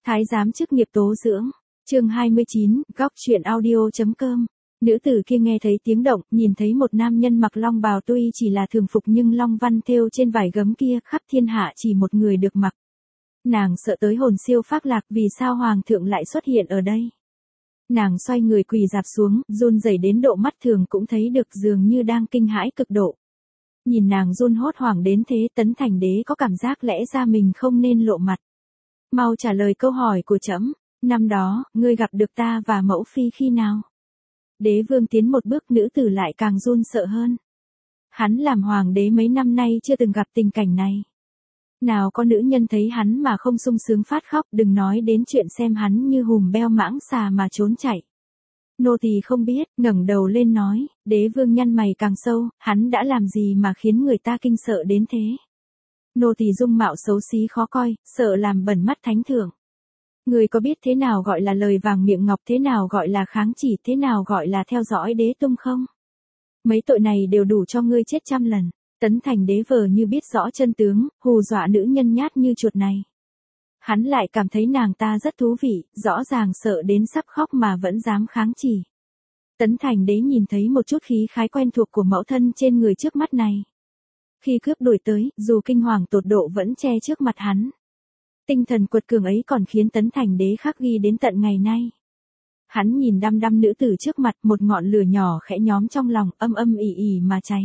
Thái giám chức nghiệp tố dưỡng. Chương 29, góc truyện audio.com. Nữ tử kia nghe thấy tiếng động, nhìn thấy một nam nhân mặc long bào tuy chỉ là thường phục nhưng long văn thêu trên vải gấm kia khắp thiên hạ chỉ một người được mặc. Nàng sợ tới hồn siêu phác lạc, vì sao hoàng thượng lại xuất hiện ở đây. Nàng xoay người quỳ dạp xuống, run rẩy đến độ mắt thường cũng thấy được, dường như đang kinh hãi cực độ. Nhìn nàng run hốt hoảng đến thế, Tấn Thành Đế có cảm giác lẽ ra mình không nên lộ mặt. Mau trả lời câu hỏi của trẫm. Năm đó, ngươi gặp được ta và mẫu phi khi nào? Đế vương tiến một bước, nữ tử lại càng run sợ hơn. Hắn làm hoàng đế mấy năm nay chưa từng gặp tình cảnh này. Nào có nữ nhân thấy hắn mà không sung sướng phát khóc, đừng nói đến chuyện xem hắn như hùm beo mãng xà mà trốn chạy. Nô tỳ không biết, ngẩng đầu lên nói. Đế vương nhăn mày càng sâu, hắn đã làm gì mà khiến người ta kinh sợ đến thế? Nô tỳ dung mạo xấu xí khó coi, sợ làm bẩn mắt thánh thượng. Người có biết thế nào gọi là lời vàng miệng ngọc, thế nào gọi là kháng chỉ, thế nào gọi là theo dõi đế tung không? Mấy tội này đều đủ cho ngươi chết 100 lần. Tấn Thành Đế vờ như biết rõ chân tướng, hù dọa nữ nhân nhát như chuột này. Hắn lại cảm thấy nàng ta rất thú vị, rõ ràng sợ đến sắp khóc mà vẫn dám kháng chỉ. Tấn Thành Đế nhìn thấy một chút khí khái quen thuộc của mẫu thân trên người trước mắt này. Khi cướp đuổi tới, dù kinh hoàng tột độ vẫn che trước mặt hắn. Tinh thần quật cường ấy còn khiến Tấn Thành Đế khắc ghi đến tận ngày nay. Hắn nhìn đăm đăm nữ tử trước mặt, một ngọn lửa nhỏ khẽ nhóm trong lòng, âm âm ỉ ỉ mà cháy.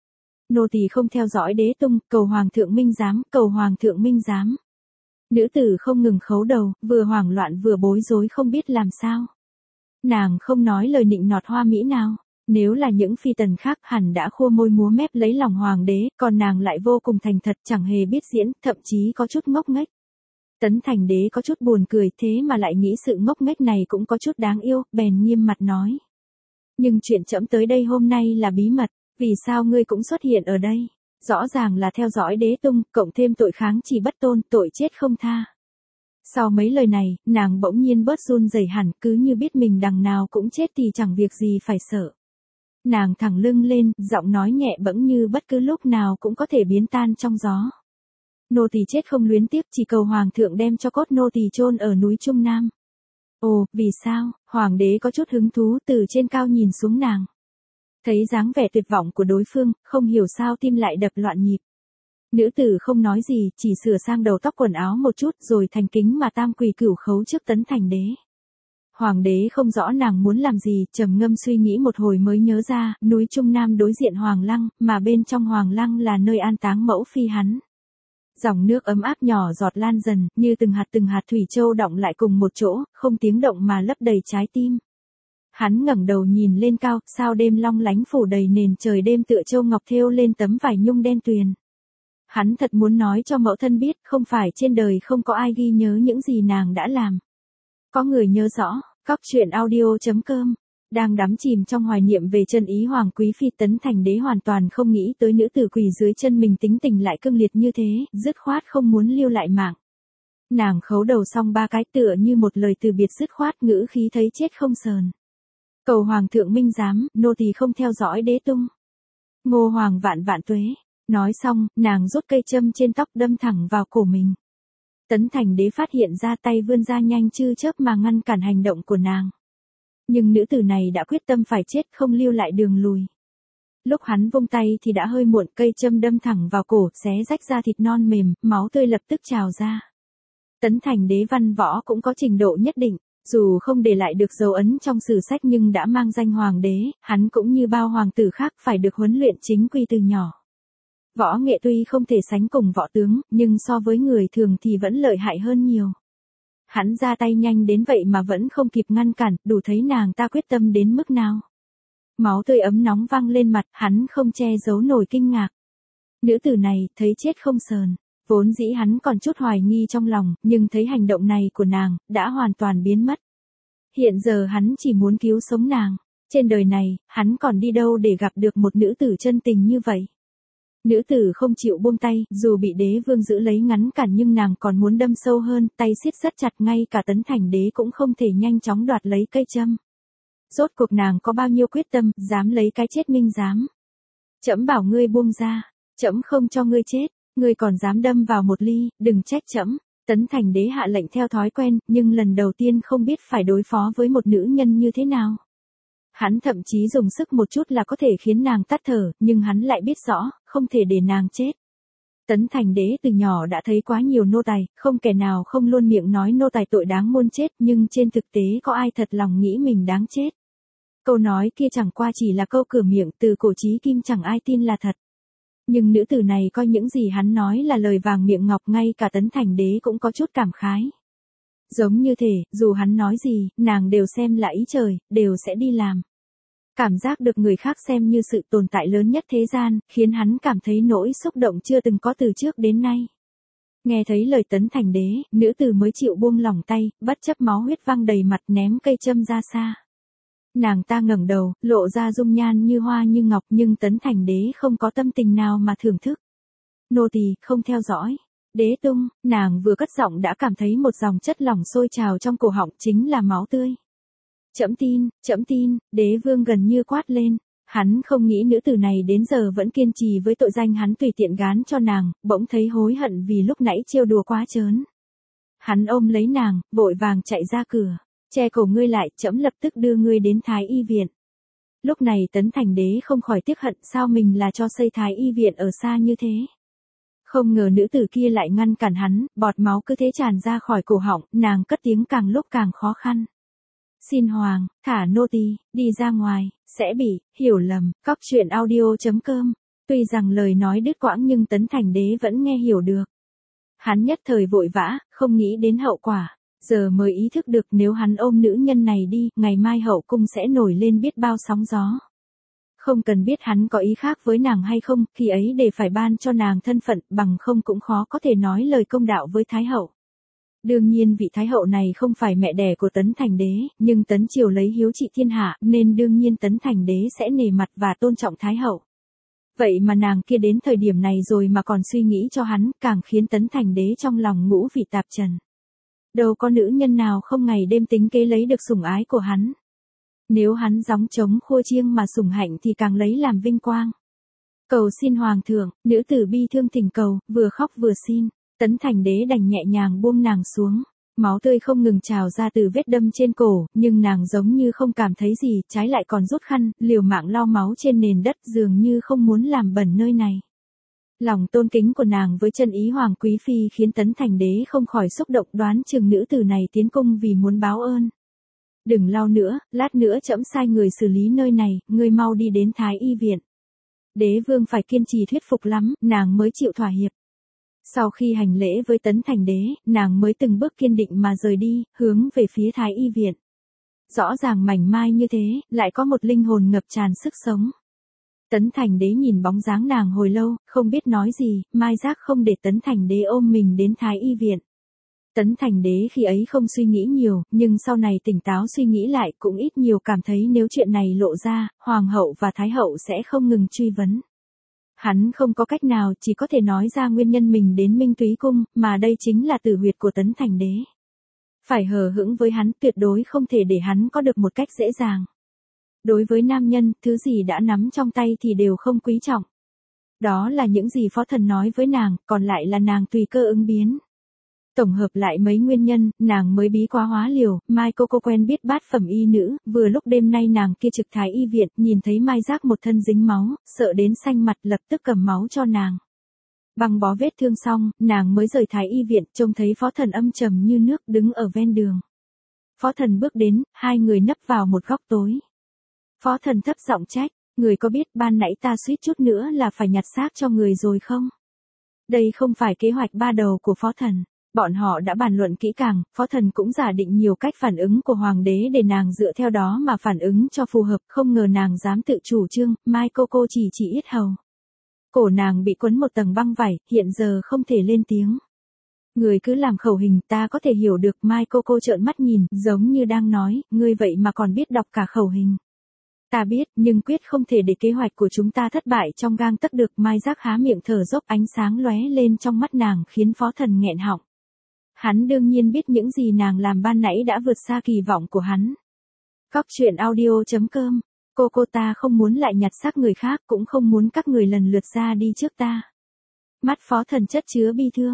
Nô tỳ không theo dõi đế tung, cầu hoàng thượng minh giám, cầu hoàng thượng minh giám. Nữ tử không ngừng khấu đầu, vừa hoảng loạn vừa bối rối không biết làm sao. Nàng không nói lời nịnh nọt hoa mỹ nào. Nếu là những phi tần khác hẳn đã khua môi múa mép lấy lòng hoàng đế, còn nàng lại vô cùng thành thật, chẳng hề biết diễn, thậm chí có chút ngốc nghếch. Tấn Thành Đế có chút buồn cười, thế mà lại nghĩ sự ngốc nghếch này cũng có chút đáng yêu, bèn nghiêm mặt nói. Nhưng chuyện trẫm tới đây hôm nay là bí mật, vì sao ngươi cũng xuất hiện ở đây? Rõ ràng là theo dõi đế tung, cộng thêm tội kháng chỉ bất tôn, tội chết không tha. Sau mấy lời này, nàng bỗng nhiên bớt run rẩy hẳn, cứ như biết mình đằng nào cũng chết thì chẳng việc gì phải sợ. Nàng thẳng lưng lên, giọng nói nhẹ bẫng như bất cứ lúc nào cũng có thể biến tan trong gió. Nô tỳ chết không luyến tiếc, chỉ cầu hoàng thượng đem cho cốt nô tỳ chôn ở núi Trung Nam. Ồ, vì sao? Hoàng đế có chút hứng thú, từ trên cao nhìn xuống nàng. Thấy dáng vẻ tuyệt vọng của đối phương, không hiểu sao tim lại đập loạn nhịp. Nữ tử không nói gì, chỉ sửa sang đầu tóc quần áo một chút rồi thành kính mà tam quỳ cửu khấu trước Tấn Thành Đế. Hoàng đế không rõ nàng muốn làm gì, trầm ngâm suy nghĩ một hồi mới nhớ ra, núi Trung Nam đối diện Hoàng Lăng, mà bên trong Hoàng Lăng là nơi an táng mẫu phi hắn. Dòng nước ấm áp nhỏ giọt lan dần, như từng hạt thủy châu đọng lại cùng một chỗ, không tiếng động mà lấp đầy trái tim. Hắn ngẩng đầu nhìn lên cao, sao đêm long lánh phủ đầy nền trời đêm tựa châu ngọc thêu lên tấm vải nhung đen tuyền. Hắn thật muốn nói cho mẫu thân biết, không phải trên đời không có ai ghi nhớ những gì nàng đã làm. Có người nhớ rõ. Góc truyện audio.com. Đang đắm chìm trong hoài niệm về chân ý hoàng quý phi, Tấn Thành Đế hoàn toàn không nghĩ tới nữ tử quỳ dưới chân mình tính tình lại cương liệt như thế, dứt khoát không muốn lưu lại mạng. Nàng khấu đầu xong 3 cái tựa như một lời từ biệt dứt khoát, ngữ khí thấy chết không sờn. Cầu hoàng thượng minh giám, nô tỳ không theo dõi đế tung. Ngô hoàng vạn vạn tuế. Nói xong, nàng rút cây châm trên tóc đâm thẳng vào cổ mình. Tấn Thành Đế phát hiện ra, tay vươn ra nhanh chư chớp mà ngăn cản hành động của nàng. Nhưng nữ tử này đã quyết tâm phải chết, không lưu lại đường lùi. Lúc hắn vung tay thì đã hơi muộn, cây châm đâm thẳng vào cổ, xé rách da thịt non mềm, máu tươi lập tức trào ra. Tấn Thành Đế văn võ cũng có trình độ nhất định, dù không để lại được dấu ấn trong sử sách nhưng đã mang danh hoàng đế, hắn cũng như bao hoàng tử khác phải được huấn luyện chính quy từ nhỏ. Võ nghệ tuy không thể sánh cùng võ tướng, nhưng so với người thường thì vẫn lợi hại hơn nhiều. Hắn ra tay nhanh đến vậy mà vẫn không kịp ngăn cản, đủ thấy nàng ta quyết tâm đến mức nào. Máu tươi ấm nóng văng lên mặt, hắn không che giấu nổi kinh ngạc. Nữ tử này, thấy chết không sờn. Vốn dĩ hắn còn chút hoài nghi trong lòng, nhưng thấy hành động này của nàng, đã hoàn toàn biến mất. Hiện giờ hắn chỉ muốn cứu sống nàng. Trên đời này, hắn còn đi đâu để gặp được một nữ tử chân tình như vậy. Nữ tử không chịu buông tay, dù bị đế vương giữ lấy ngắn cản nhưng nàng còn muốn đâm sâu hơn, tay siết rất chặt, ngay cả Tấn Thành Đế cũng không thể nhanh chóng đoạt lấy cây châm. Rốt cuộc nàng có bao nhiêu quyết tâm, dám lấy cái chết minh giám. Trẫm bảo ngươi buông ra, trẫm không cho ngươi chết, ngươi còn dám đâm vào một ly, đừng trách trẫm. Tấn Thành Đế hạ lệnh theo thói quen, nhưng lần đầu tiên không biết phải đối phó với một nữ nhân như thế nào. Hắn thậm chí dùng sức một chút là có thể khiến nàng tắt thở, nhưng hắn lại biết rõ, không thể để nàng chết. Tấn Thành Đế từ nhỏ đã thấy quá nhiều nô tài, không kẻ nào không luôn miệng nói nô tài tội đáng muôn chết, nhưng trên thực tế có ai thật lòng nghĩ mình đáng chết. Câu nói kia chẳng qua chỉ là câu cửa miệng, từ cổ chí kim chẳng ai tin là thật. Nhưng nữ tử này coi những gì hắn nói là lời vàng miệng ngọc, ngay cả Tấn Thành Đế cũng có chút cảm khái. Giống như thể, dù hắn nói gì, nàng đều xem là ý trời, đều sẽ đi làm. Cảm giác được người khác xem như sự tồn tại lớn nhất thế gian, khiến hắn cảm thấy nỗi xúc động chưa từng có từ trước đến nay. Nghe thấy lời Tấn Thành Đế, nữ tử mới chịu buông lỏng tay, bất chấp máu huyết văng đầy mặt, ném cây châm ra xa. Nàng ta ngẩng đầu, lộ ra dung nhan như hoa như ngọc, nhưng Tấn Thành Đế không có tâm tình nào mà thưởng thức. Nô tỳ không theo dõi. Đế tung, nàng vừa cất giọng đã cảm thấy một dòng chất lỏng sôi trào trong cổ họng, chính là máu tươi. Trẫm tin, Đế vương gần như quát lên. Hắn không nghĩ nữ tử này đến giờ vẫn kiên trì với tội danh hắn tùy tiện gán cho nàng, bỗng thấy hối hận vì lúc nãy trêu đùa quá trớn. Hắn ôm lấy nàng, vội vàng chạy ra cửa. Che cổ ngươi lại, trẫm lập tức đưa ngươi đến Thái Y viện. Lúc này Tấn Thành Đế không khỏi tiếc hận, sao mình là cho xây Thái Y viện ở xa như thế. Không ngờ nữ tử kia lại ngăn cản hắn, bọt máu cứ thế tràn ra khỏi cổ họng, nàng cất tiếng càng lúc càng khó khăn. Xin hoàng, thả nô tỳ đi ra ngoài, sẽ bị hiểu lầm. Cóc truyện audio.com. Tuy rằng lời nói đứt quãng nhưng Tấn Thành Đế vẫn nghe hiểu được. Hắn nhất thời vội vã, không nghĩ đến hậu quả. Giờ mới ý thức được nếu hắn ôm nữ nhân này đi, ngày mai hậu cung sẽ nổi lên biết bao sóng gió. Không cần biết hắn có ý khác với nàng hay không, khi ấy để phải ban cho nàng thân phận, bằng không cũng khó có thể nói lời công đạo với Thái hậu. Đương nhiên vị Thái hậu này không phải mẹ đẻ của Tấn Thành Đế, nhưng Tấn Triều lấy hiếu trị thiên hạ, nên đương nhiên Tấn Thành Đế sẽ nể mặt và tôn trọng Thái hậu. Vậy mà nàng kia đến thời điểm này rồi mà còn suy nghĩ cho hắn, càng khiến Tấn Thành Đế trong lòng ngũ vị tạp trần. Đâu có nữ nhân nào không ngày đêm tính kế lấy được sủng ái của hắn. Nếu hắn gióng trống khua chiêng mà sủng hạnh thì càng lấy làm vinh quang. Cầu xin hoàng thượng, nữ tử bi thương thỉnh cầu, vừa khóc vừa xin. Tấn Thành Đế đành nhẹ nhàng buông nàng xuống. Máu tươi không ngừng trào ra từ vết đâm trên cổ, nhưng nàng giống như không cảm thấy gì, trái lại còn rút khăn, liều mạng lau máu trên nền đất, dường như không muốn làm bẩn nơi này. Lòng tôn kính của nàng với chân ý hoàng quý phi khiến Tấn Thành Đế không khỏi xúc động, đoán chừng nữ tử này tiến cung vì muốn báo ơn. Đừng lau nữa, lát nữa trẫm sai người xử lý nơi này, ngươi mau đi đến Thái Y viện. Đế vương phải kiên trì thuyết phục lắm, nàng mới chịu thỏa hiệp. Sau khi hành lễ với Tấn Thành Đế, nàng mới từng bước kiên định mà rời đi, hướng về phía Thái Y viện. Rõ ràng mảnh mai như thế, lại có một linh hồn ngập tràn sức sống. Tấn Thành Đế nhìn bóng dáng nàng hồi lâu, không biết nói gì, mai giác không để Tấn Thành Đế ôm mình đến Thái Y viện. Tấn Thành Đế khi ấy không suy nghĩ nhiều, nhưng sau này tỉnh táo suy nghĩ lại cũng ít nhiều cảm thấy nếu chuyện này lộ ra, Hoàng hậu và Thái hậu sẽ không ngừng truy vấn. Hắn không có cách nào, chỉ có thể nói ra nguyên nhân mình đến Minh Túy Cung, mà đây chính là tử huyệt của Tấn Thành Đế. Phải hờ hững với hắn, tuyệt đối không thể để hắn có được một cách dễ dàng. Đối với nam nhân, thứ gì đã nắm trong tay thì đều không quý trọng. Đó là những gì phó thần nói với nàng, còn lại là nàng tùy cơ ứng biến. Tổng hợp lại mấy nguyên nhân, nàng mới bí quá hóa liều. Mai cô quen biết bát phẩm y nữ, vừa lúc đêm nay nàng kia trực Thái Y viện, nhìn thấy Mai giác một thân dính máu, sợ đến xanh mặt, lập tức cầm máu cho nàng. Băng bó vết thương xong, nàng mới rời Thái Y viện, trông thấy phó thần âm trầm như nước đứng ở ven đường. Phó thần bước đến, hai người nấp vào một góc tối. Phó thần thấp giọng trách, người có biết ban nãy ta suýt chút nữa là phải nhặt xác cho người rồi không? Đây không phải kế hoạch ba đầu của phó thần. Bọn họ đã bàn luận kỹ càng, phó thần cũng giả định nhiều cách phản ứng của hoàng đế để nàng dựa theo đó mà phản ứng cho phù hợp, không ngờ nàng dám tự chủ trương, Mai cô chỉ yết hầu. Cổ nàng bị quấn một tầng băng vải, hiện giờ không thể lên tiếng. Người cứ làm khẩu hình, ta có thể hiểu được. Mai cô trợn mắt nhìn, giống như đang nói, ngươi vậy mà còn biết đọc cả khẩu hình. Ta biết, nhưng quyết không thể để kế hoạch của chúng ta thất bại trong gang tấc được. Mai giác há miệng thở dốc, ánh sáng lóe lên trong mắt nàng khiến phó thần nghẹn họng. Hắn đương nhiên biết những gì nàng làm ban nãy đã vượt xa kỳ vọng của hắn. Cóc truyện audio.com. Cô ta không muốn lại nhặt xác người khác, cũng không muốn các người lần lượt ra đi trước ta. Mắt phó thần chất chứa bi thương.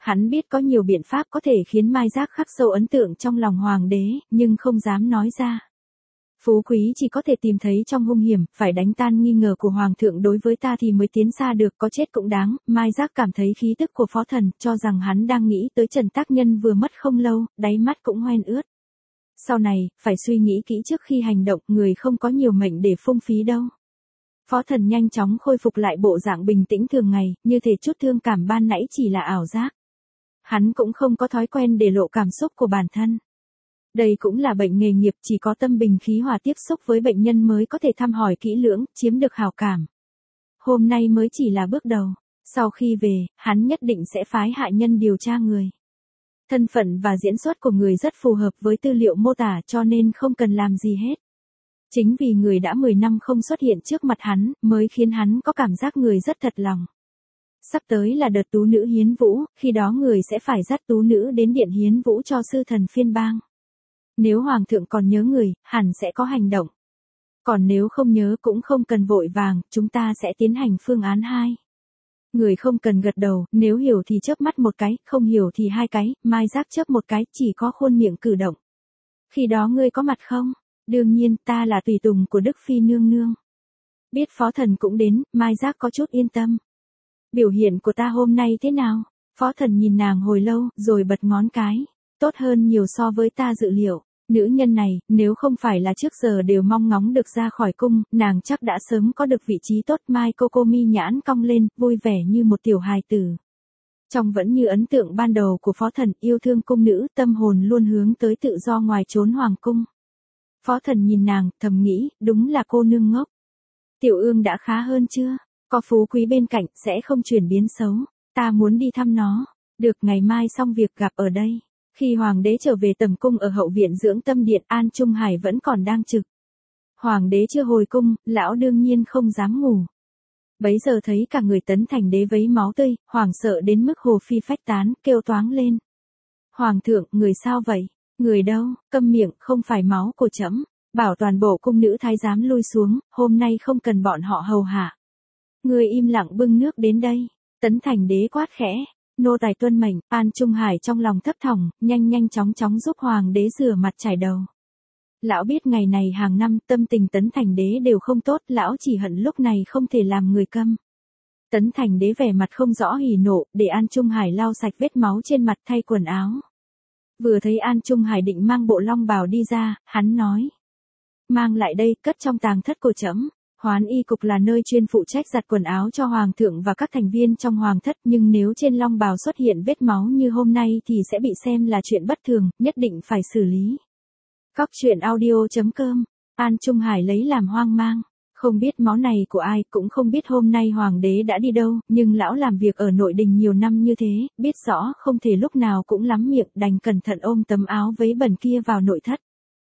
Hắn biết có nhiều biện pháp có thể khiến Mai Giác khắc sâu ấn tượng trong lòng hoàng đế, nhưng không dám nói ra. Phú quý chỉ có thể tìm thấy trong hung hiểm, phải đánh tan nghi ngờ của hoàng thượng đối với ta thì mới tiến xa được, có chết cũng đáng. Mai Giác cảm thấy khí tức của phó thần, cho rằng hắn đang nghĩ tới Trần Tác Nhân vừa mất không lâu, đáy mắt cũng hoen ướt. Sau này, phải suy nghĩ kỹ trước khi hành động, người không có nhiều mệnh để phung phí đâu. Phó thần nhanh chóng khôi phục lại bộ dạng bình tĩnh thường ngày, như thể chút thương cảm ban nãy chỉ là ảo giác. Hắn cũng không có thói quen để lộ cảm xúc của bản thân. Đây cũng là bệnh nghề nghiệp, chỉ có tâm bình khí hòa tiếp xúc với bệnh nhân mới có thể thăm hỏi kỹ lưỡng, chiếm được hảo cảm. Hôm nay mới chỉ là bước đầu, sau khi về, hắn nhất định sẽ phái hạ nhân điều tra người. Thân phận và diễn xuất của người rất phù hợp với tư liệu mô tả cho nên không cần làm gì hết. Chính vì người đã 10 năm không xuất hiện trước mặt hắn, mới khiến hắn có cảm giác người rất thật lòng. Sắp tới là đợt tú nữ hiến vũ, khi đó người sẽ phải dắt tú nữ đến điện hiến vũ cho sư thần phiên bang. Nếu hoàng thượng còn nhớ người, hẳn sẽ có hành động. Còn nếu không nhớ cũng không cần vội vàng, chúng ta sẽ tiến hành phương án 2. Người không cần gật đầu, nếu hiểu thì chớp mắt một cái, không hiểu thì 2 cái, Mai Giác chớp một cái, chỉ có khuôn miệng cử động. Khi đó ngươi có mặt không? Đương nhiên, ta là tùy tùng của Đức Phi nương nương. Biết phó thần cũng đến, Mai Giác có chút yên tâm. Biểu hiện của ta hôm nay thế nào? Phó thần nhìn nàng hồi lâu, rồi bật ngón cái. Tốt hơn nhiều so với ta dự liệu. Nữ nhân này, nếu không phải là trước giờ đều mong ngóng được ra khỏi cung, nàng chắc đã sớm có được vị trí tốt. Mai Cô mi nhãn cong lên, vui vẻ như một tiểu hài tử. Trong vẫn như ấn tượng ban đầu của phó thần, yêu thương cung nữ, tâm hồn luôn hướng tới tự do ngoài trốn hoàng cung. Phó thần nhìn nàng, thầm nghĩ, đúng là cô nương ngốc. Tiểu ương đã khá hơn chưa? Có phú quý bên cạnh, sẽ không chuyển biến xấu. Ta muốn đi thăm nó. Được, ngày mai xong việc gặp ở đây. Khi hoàng đế trở về tầm cung ở hậu viện dưỡng tâm điện, An Trung Hải vẫn còn đang trực. Hoàng đế chưa hồi cung, lão đương nhiên không dám ngủ. Bấy giờ thấy cả người Tấn Thành Đế vấy máu tươi, hoảng sợ đến mức hồ phi phách tán, kêu toáng lên. Hoàng thượng, người sao vậy? Người đâu? Câm miệng, không phải máu của trẫm. Bảo toàn bộ cung nữ thái giám lui xuống, hôm nay không cần bọn họ hầu hạ. Người im lặng bưng nước đến đây. Tấn Thành Đế quát khẽ. Nô tài tuân mệnh. An Trung Hải trong lòng thấp thỏm, nhanh chóng giúp hoàng đế rửa mặt chải đầu. Lão biết ngày này hàng năm tâm tình Tấn Thành Đế đều không tốt, lão chỉ hận lúc này không thể làm người câm. Tấn Thành Đế vẻ mặt không rõ hỉ nộ, để An Trung Hải lau sạch vết máu trên mặt, thay quần áo. Vừa thấy An Trung Hải định mang bộ long bào đi ra, hắn nói. Mang lại đây, cất trong tàng thất của trẫm. Hoán y cục là nơi chuyên phụ trách giặt quần áo cho hoàng thượng và các thành viên trong hoàng thất, nhưng nếu trên long bào xuất hiện vết máu như hôm nay thì sẽ bị xem là chuyện bất thường, nhất định phải xử lý. Góc truyện audio.com. An Trung Hải lấy làm hoang mang. Không biết máu này của ai, cũng không biết hôm nay hoàng đế đã đi đâu, nhưng lão làm việc ở nội đình nhiều năm như thế, biết rõ không thể lúc nào cũng lắm miệng, đành cẩn thận ôm tấm áo vấy bẩn kia vào nội thất.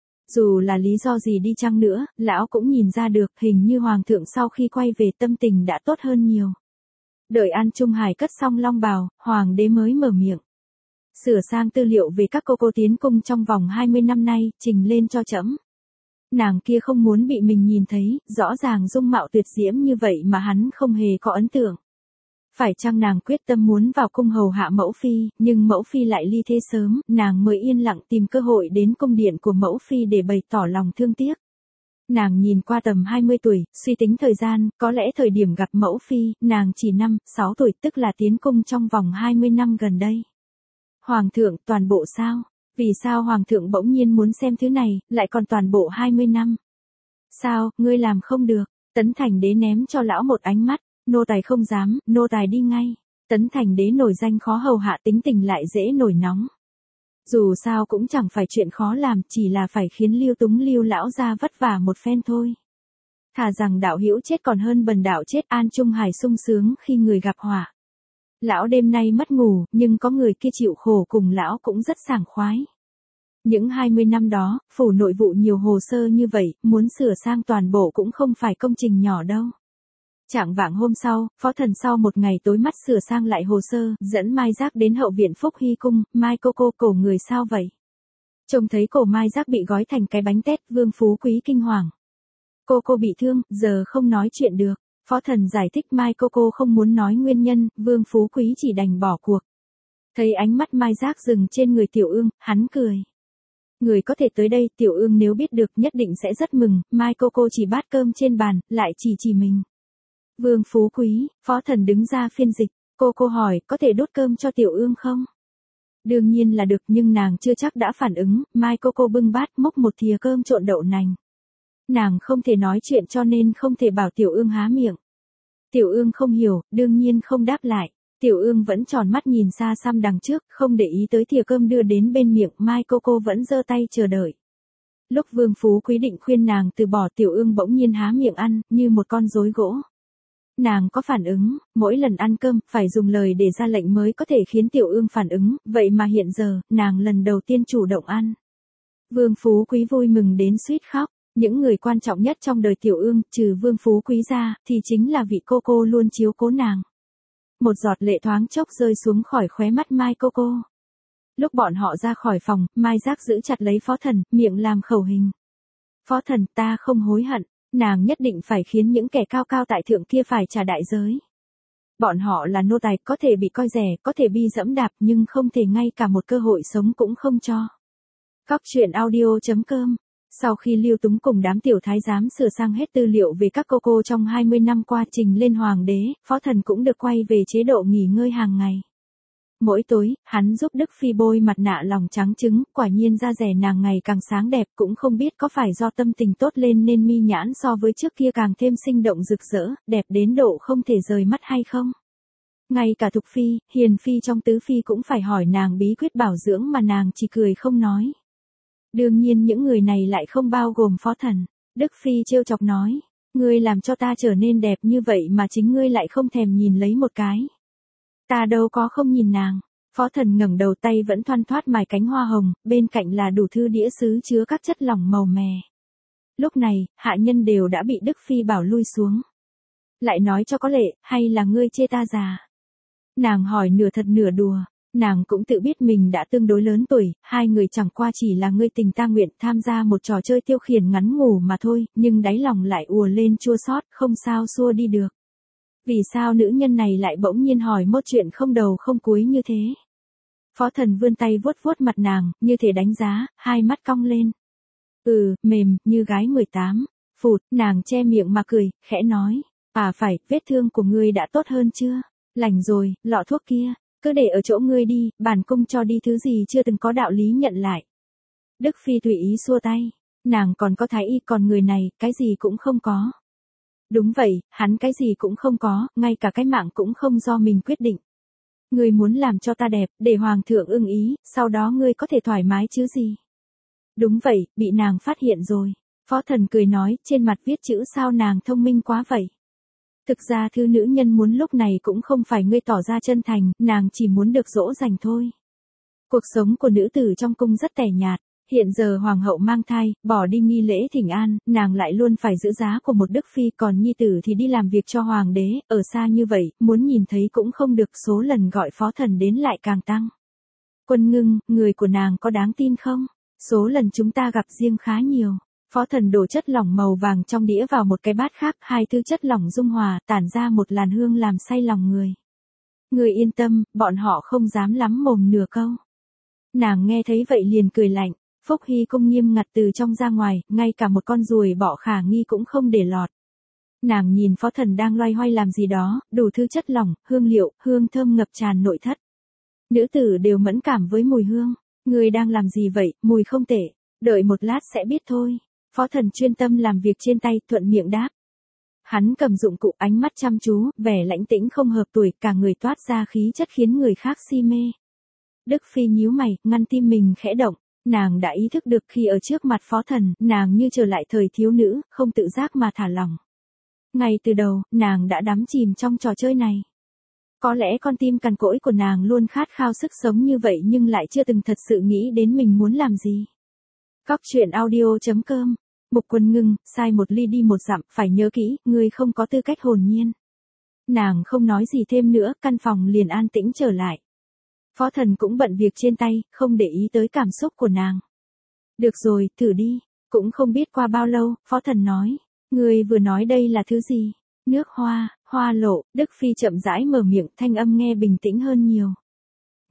Dù là lý do gì đi chăng nữa, lão cũng nhìn ra được, hình như hoàng thượng sau khi quay về tâm tình đã tốt hơn nhiều. Đợi An Trung Hải cất xong long bào, hoàng đế mới mở miệng. Sửa sang tư liệu về các cô tiến cung trong vòng 20 năm nay, trình lên cho trẫm. Nàng kia không muốn bị mình nhìn thấy, rõ ràng dung mạo tuyệt diễm như vậy mà hắn không hề có ấn tượng. Phải chăng nàng quyết tâm muốn vào cung hầu hạ mẫu phi, nhưng mẫu phi lại ly thế sớm, nàng mới yên lặng tìm cơ hội đến cung điện của mẫu phi để bày tỏ lòng thương tiếc. Nàng nhìn qua tầm 20 tuổi, suy tính thời gian, có lẽ thời điểm gặp mẫu phi, nàng chỉ 5-6 tuổi, tức là tiến cung trong vòng 20 năm gần đây. Hoàng thượng, toàn bộ sao? Vì sao hoàng thượng bỗng nhiên muốn xem thứ này, lại còn toàn bộ 20 năm? Sao, ngươi làm không được? Tấn Thành Đế ném cho lão một ánh mắt. Nô tài không dám, nô tài đi ngay. Tấn Thành Đế nổi danh khó hầu hạ, tính tình lại dễ nổi nóng. Dù sao cũng chẳng phải chuyện khó làm, chỉ là phải khiến Lưu Túng Lưu lão ra vất vả một phen thôi. Thà rằng đạo hữu chết còn hơn bần đạo chết. An Trung Hải sung sướng khi người gặp họa. Lão đêm nay mất ngủ, nhưng có người kia chịu khổ cùng lão cũng rất sảng khoái. Những 20 năm đó, phủ nội vụ nhiều hồ sơ như vậy, muốn sửa sang toàn bộ cũng không phải công trình nhỏ đâu. Chạng vạng hôm sau, phó thần sau một ngày tối mắt sửa sang lại hồ sơ, dẫn Mai Giác đến hậu viện Phúc Hy cung. Mai cổ người sao vậy? Trông thấy cổ Mai Giác bị gói thành cái bánh tét, Vương Phú Quý kinh hoàng. Cô bị thương, giờ không nói chuyện được. Phó thần giải thích Mai cô không muốn nói nguyên nhân, Vương Phú Quý chỉ đành bỏ cuộc. Thấy ánh mắt Mai Giác dừng trên người Tiểu Ương, hắn cười. Người có thể tới đây, Tiểu Ương nếu biết được nhất định sẽ rất mừng. Mai cô chỉ bát cơm trên bàn, lại chỉ mình. Vương Phú Quý, Phó Thần đứng ra phiên dịch. Cô hỏi, có thể đốt cơm cho Tiểu Ương không? Đương nhiên là được, nhưng nàng chưa chắc đã phản ứng. Mai cô bưng bát múc một thìa cơm trộn đậu nành. Nàng không thể nói chuyện cho nên không thể bảo Tiểu Ương há miệng. Tiểu Ương không hiểu, đương nhiên không đáp lại. Tiểu Ương vẫn tròn mắt nhìn xa xăm đằng trước, không để ý tới thìa cơm đưa đến bên miệng. Mai cô vẫn giơ tay chờ đợi. Lúc Vương Phú Quý định khuyên nàng từ bỏ, Tiểu Ương bỗng nhiên há miệng ăn, như một con rối gỗ. Nàng có phản ứng, mỗi lần ăn cơm, phải dùng lời để ra lệnh mới có thể khiến Tiểu Ương phản ứng, vậy mà hiện giờ, nàng lần đầu tiên chủ động ăn. Vương Phú Quý vui mừng đến suýt khóc. Những người quan trọng nhất trong đời Tiểu Ương, trừ Vương Phú Quý ra, thì chính là vị cô luôn chiếu cố nàng. Một giọt lệ thoáng chốc rơi xuống khỏi khóe mắt Mai cô. Lúc bọn họ ra khỏi phòng, Mai Giác giữ chặt lấy Phó Thần, miệng làm khẩu hình. Phó Thần, ta không hối hận, nàng nhất định phải khiến những kẻ cao cao tại thượng kia phải trả đại giới. Bọn họ là nô tài, có thể bị coi rẻ, có thể bị dẫm đạp, nhưng không thể ngay cả một cơ hội sống cũng không cho. Góc truyện audio.com. Sau khi Lưu Túng cùng đám tiểu thái giám sửa sang hết tư liệu về các cô trong 20 năm qua trình lên hoàng đế, Phó Thần cũng được quay về chế độ nghỉ ngơi hàng ngày. Mỗi tối, hắn giúp Đức Phi bôi mặt nạ lòng trắng trứng, quả nhiên da dẻ nàng ngày càng sáng đẹp, cũng không biết có phải do tâm tình tốt lên nên mi nhãn so với trước kia càng thêm sinh động rực rỡ, đẹp đến độ không thể rời mắt hay không. Ngay cả Thục Phi, Hiền Phi trong Tứ Phi cũng phải hỏi nàng bí quyết bảo dưỡng mà nàng chỉ cười không nói. Đương nhiên những người này lại không bao gồm Phó Thần. Đức Phi trêu chọc nói, ngươi làm cho ta trở nên đẹp như vậy mà chính ngươi lại không thèm nhìn lấy một cái. Ta đâu có không nhìn nàng. Phó Thần ngẩng đầu, tay vẫn thoăn thoắt mài cánh hoa hồng, bên cạnh là đủ thư đĩa sứ chứa các chất lỏng màu mè. Lúc này, hạ nhân đều đã bị Đức Phi bảo lui xuống. Lại nói cho có lệ, hay là ngươi chê ta già? Nàng hỏi nửa thật nửa đùa. Nàng cũng tự biết mình đã tương đối lớn tuổi, hai người chẳng qua chỉ là ngươi tình ta nguyện tham gia một trò chơi tiêu khiển ngắn ngủ mà thôi, nhưng đáy lòng lại ùa lên chua xót, không sao xua đi được. Vì sao nữ nhân này lại bỗng nhiên hỏi một chuyện không đầu không cuối như thế? Phó Thần vươn tay vuốt vuốt mặt nàng, như thể đánh giá, hai mắt cong lên. Mềm, như gái 18. Phụt, nàng che miệng mà cười, khẽ nói. À phải, vết thương của ngươi đã tốt hơn chưa? Lành rồi, lọ thuốc kia. Cứ để ở chỗ ngươi đi, bản cung cho đi thứ gì chưa từng có đạo lý nhận lại. Đức Phi tùy ý xua tay. Nàng còn có thái y, còn người này, cái gì cũng không có. Đúng vậy, hắn cái gì cũng không có, ngay cả cái mạng cũng không do mình quyết định. Ngươi muốn làm cho ta đẹp, để hoàng thượng ưng ý, sau đó ngươi có thể thoải mái chứ gì. Đúng vậy, bị nàng phát hiện rồi. Phó Thần cười nói, trên mặt viết chữ sao nàng thông minh quá vậy. Thực ra thư nữ nhân muốn lúc này cũng không phải ngươi tỏ ra chân thành, nàng chỉ muốn được dỗ dành thôi. Cuộc sống của nữ tử trong cung rất tẻ nhạt, hiện giờ hoàng hậu mang thai, bỏ đi nghi lễ thỉnh an, nàng lại luôn phải giữ giá của một Đức Phi, còn nhi tử thì đi làm việc cho hoàng đế, ở xa như vậy, muốn nhìn thấy cũng không được, số lần gọi Phó Thần đến lại càng tăng. Quân Ngưng, người của nàng có đáng tin không? Số lần chúng ta gặp riêng khá nhiều. Phó Thần đổ chất lỏng màu vàng trong đĩa vào một cái bát khác, hai thứ chất lỏng dung hòa, tản ra một làn hương làm say lòng người. Người yên tâm, bọn họ không dám lắm mồm nửa câu. Nàng nghe thấy vậy liền cười lạnh, Phúc Hy cung nghiêm ngặt từ trong ra ngoài, ngay cả một con ruồi bọ khả nghi cũng không để lọt. Nàng nhìn Phó Thần đang loay hoay làm gì đó, đủ thứ chất lỏng, hương liệu, hương thơm ngập tràn nội thất. Nữ tử đều mẫn cảm với mùi hương. Người đang làm gì vậy, mùi không tệ. Đợi một lát sẽ biết thôi. Phó Thần chuyên tâm làm việc trên tay, thuận miệng đáp. Hắn cầm dụng cụ, ánh mắt chăm chú, vẻ lãnh tĩnh không hợp tuổi, cả người toát ra khí chất khiến người khác si mê. Đức Phi nhíu mày, ngăn tim mình khẽ động. Nàng đã ý thức được khi ở trước mặt Phó Thần, nàng như trở lại thời thiếu nữ, không tự giác mà thả lỏng. Ngay từ đầu, nàng đã đắm chìm trong trò chơi này. Có lẽ con tim cằn cỗi của nàng luôn khát khao sức sống như vậy nhưng lại chưa từng thật sự nghĩ đến mình muốn làm gì. Góc truyện audio.com. Mục Quân Ngưng, sai một ly đi một dặm, phải nhớ kỹ, ngươi không có tư cách hồn nhiên. Nàng không nói gì thêm nữa, căn phòng liền an tĩnh trở lại. Phó Thần cũng bận việc trên tay, không để ý tới cảm xúc của nàng. Được rồi, thử đi. Cũng không biết qua bao lâu, Phó Thần nói. Ngươi vừa nói đây là thứ gì? Nước hoa, hoa lộ. Đức Phi chậm rãi mở miệng, thanh âm nghe bình tĩnh hơn nhiều.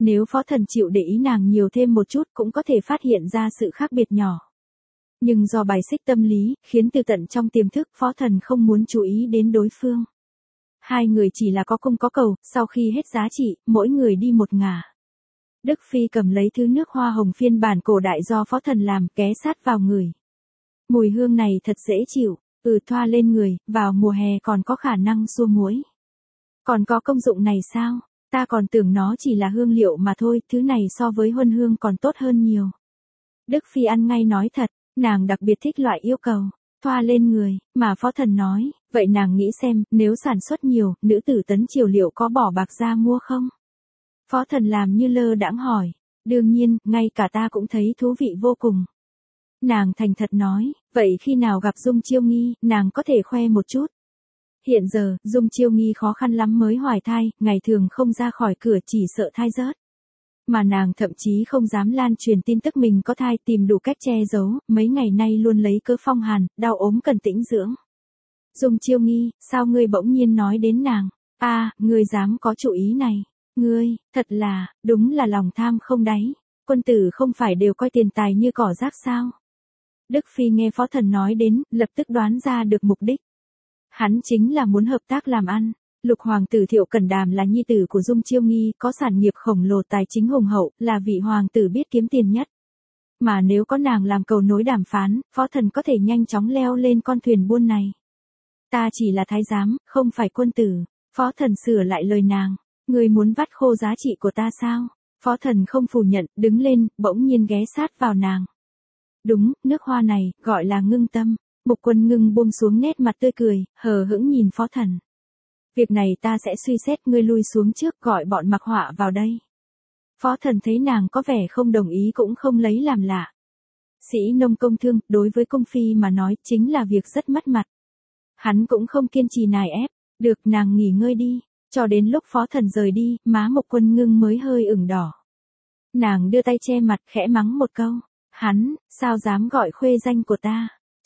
Nếu phó thần chịu để ý nàng nhiều thêm một chút cũng có thể phát hiện ra sự khác biệt nhỏ. Nhưng do bài xích tâm lý, khiến từ tận trong tiềm thức phó thần không muốn chú ý đến đối phương. Hai người chỉ là có cung có cầu, sau khi hết giá trị, mỗi người đi một ngả. Đức Phi cầm lấy thứ nước hoa hồng phiên bản cổ đại do phó thần làm, ghé sát vào người. Mùi hương này thật dễ chịu, thoa lên người, vào mùa hè còn có khả năng xua muỗi. Còn có công dụng này sao? Ta còn tưởng nó chỉ là hương liệu mà thôi, thứ này so với huân hương còn tốt hơn nhiều. Đức Phi ăn ngay nói thật, nàng đặc biệt thích loại yêu cầu, thoa lên người, mà phó thần nói, vậy nàng nghĩ xem, nếu sản xuất nhiều, nữ tử Tấn Triều liệu có bỏ bạc ra mua không? Phó thần làm như lơ đãng hỏi, đương nhiên, ngay cả ta cũng thấy thú vị vô cùng. Nàng thành thật nói, vậy khi nào gặp Dung Chiêu Nghi, nàng có thể khoe một chút. Hiện giờ, Dung Chiêu Nghi khó khăn lắm mới hoài thai, ngày thường không ra khỏi cửa chỉ sợ thai rớt. Mà nàng thậm chí không dám lan truyền tin tức mình có thai, tìm đủ cách che giấu, mấy ngày nay luôn lấy cớ phong hàn, đau ốm cần tĩnh dưỡng. Dung Chiêu Nghi, sao ngươi bỗng nhiên nói đến nàng? Ngươi dám có chủ ý này. Ngươi, thật là, đúng là lòng tham không đáy. Quân tử không phải đều coi tiền tài như cỏ rác sao? Đức Phi nghe phó thần nói đến, lập tức đoán ra được mục đích. Hắn chính là muốn hợp tác làm ăn. Lục hoàng tử Thiệu Cẩn Đàm là nhi tử của Dung Chiêu Nghi, có sản nghiệp khổng lồ, tài chính hùng hậu, là vị hoàng tử biết kiếm tiền nhất. Mà nếu có nàng làm cầu nối đàm phán, phó thần có thể nhanh chóng leo lên con thuyền buôn này. Ta chỉ là thái giám, không phải quân tử. Phó thần sửa lại lời nàng. Ngươi muốn vắt khô giá trị của ta sao? Phó thần không phủ nhận, đứng lên, bỗng nhiên ghé sát vào nàng. Đúng, nước hoa này, gọi là ngưng tâm. Mục Quân Ngưng buông xuống nét mặt tươi cười, hờ hững nhìn phó thần. Việc này ta sẽ suy xét, ngươi lui xuống trước, gọi bọn mặc họa vào đây. Phó thần thấy nàng có vẻ không đồng ý cũng không lấy làm lạ. Sĩ nông công thương, đối với cung phi mà nói, chính là việc rất mất mặt. Hắn cũng không kiên trì nài ép, được, nàng nghỉ ngơi đi. Cho đến lúc phó thần rời đi, má Mục Quân Ngưng mới hơi ửng đỏ. Nàng đưa tay che mặt, khẽ mắng một câu. Hắn, sao dám gọi khuê danh của ta?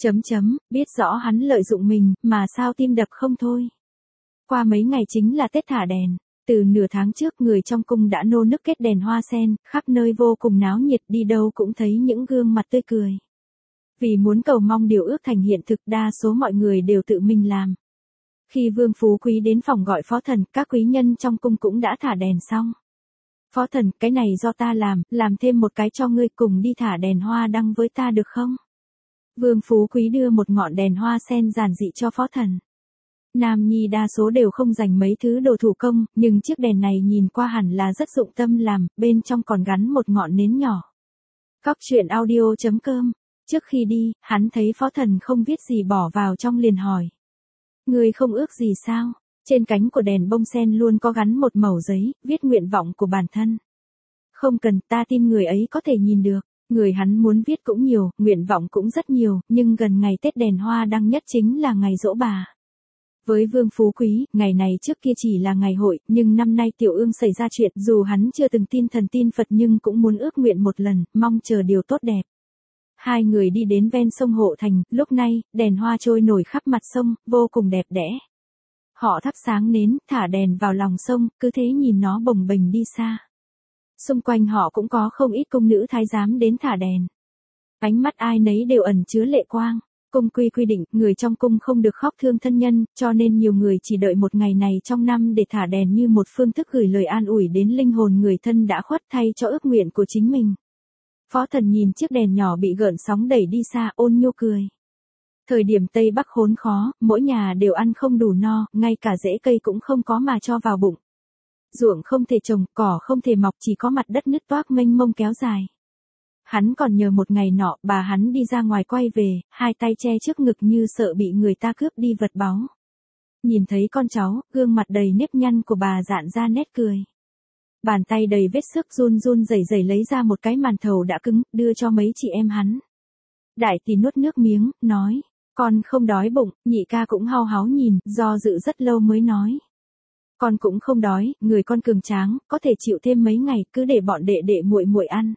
Biết rõ hắn lợi dụng mình, mà sao tim đập không thôi. Qua mấy ngày chính là Tết thả đèn. Từ nửa tháng trước người trong cung đã nô nức kết đèn hoa sen, khắp nơi vô cùng náo nhiệt, đi đâu cũng thấy những gương mặt tươi cười. Vì muốn cầu mong điều ước thành hiện thực, đa số mọi người đều tự mình làm. Khi Vương Phú Quý đến phòng gọi phó thần, các quý nhân trong cung cũng đã thả đèn xong. Phó thần, cái này do ta làm thêm một cái cho ngươi, cùng đi thả đèn hoa đăng với ta được không? Vương Phú Quý đưa một ngọn đèn hoa sen giản dị cho phó thần. Nam nhi đa số đều không dành mấy thứ đồ thủ công, nhưng chiếc đèn này nhìn qua hẳn là rất dụng tâm làm, bên trong còn gắn một ngọn nến nhỏ. Cóc truyện audio.com. Trước khi đi, hắn thấy phó thần không viết gì bỏ vào trong liền hỏi. Người không ước gì sao? Trên cánh của đèn bông sen luôn có gắn một mẩu giấy, viết nguyện vọng của bản thân. Không cần, ta tin người ấy có thể nhìn được. Người hắn muốn viết cũng nhiều, nguyện vọng cũng rất nhiều, nhưng gần ngày Tết đèn hoa đăng nhất chính là ngày giỗ bà. Với Vương Phú Quý, ngày này trước kia chỉ là ngày hội, nhưng năm nay Tiểu Ương xảy ra chuyện, dù hắn chưa từng tin thần tin Phật nhưng cũng muốn ước nguyện một lần, mong chờ điều tốt đẹp. Hai người đi đến ven sông Hộ Thành, lúc này, đèn hoa trôi nổi khắp mặt sông, vô cùng đẹp đẽ. Họ thắp sáng nến, thả đèn vào lòng sông, cứ thế nhìn nó bồng bềnh đi xa. Xung quanh họ cũng có không ít cung nữ thái giám đến thả đèn. Ánh mắt ai nấy đều ẩn chứa lệ quang. Cung quy định, người trong cung không được khóc thương thân nhân, cho nên nhiều người chỉ đợi một ngày này trong năm để thả đèn như một phương thức gửi lời an ủi đến linh hồn người thân đã khuất thay cho ước nguyện của chính mình. Phó thần nhìn chiếc đèn nhỏ bị gợn sóng đẩy đi xa, ôn nhu cười. Thời điểm Tây Bắc khốn khó, mỗi nhà đều ăn không đủ no, ngay cả rễ cây cũng không có mà cho vào bụng. Ruộng không thể trồng, cỏ không thể mọc, chỉ có mặt đất nứt toác mênh mông kéo dài. Hắn còn nhờ một ngày nọ, bà hắn đi ra ngoài quay về, hai tay che trước ngực như sợ bị người ta cướp đi vật báu. Nhìn thấy con cháu, gương mặt đầy nếp nhăn của bà dạn ra nét cười. Bàn tay đầy vết xước run run rẩy rẩy lấy ra một cái màn thầu đã cứng, đưa cho mấy chị em hắn. Đại tỷ nuốt nước miếng, nói, con không đói bụng, nhị ca cũng hao háo nhìn, do dự rất lâu mới nói. Con cũng không đói, người con cường tráng, có thể chịu thêm mấy ngày, cứ để bọn đệ đệ muội muội ăn.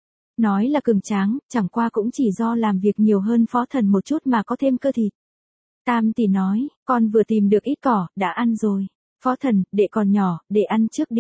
Nói là cường tráng, chẳng qua cũng chỉ do làm việc nhiều hơn phó thần một chút mà có thêm cơ thịt. Tam tỷ nói, con vừa tìm được ít cỏ, đã ăn rồi. Phó thần, đệ còn nhỏ, để ăn trước đi.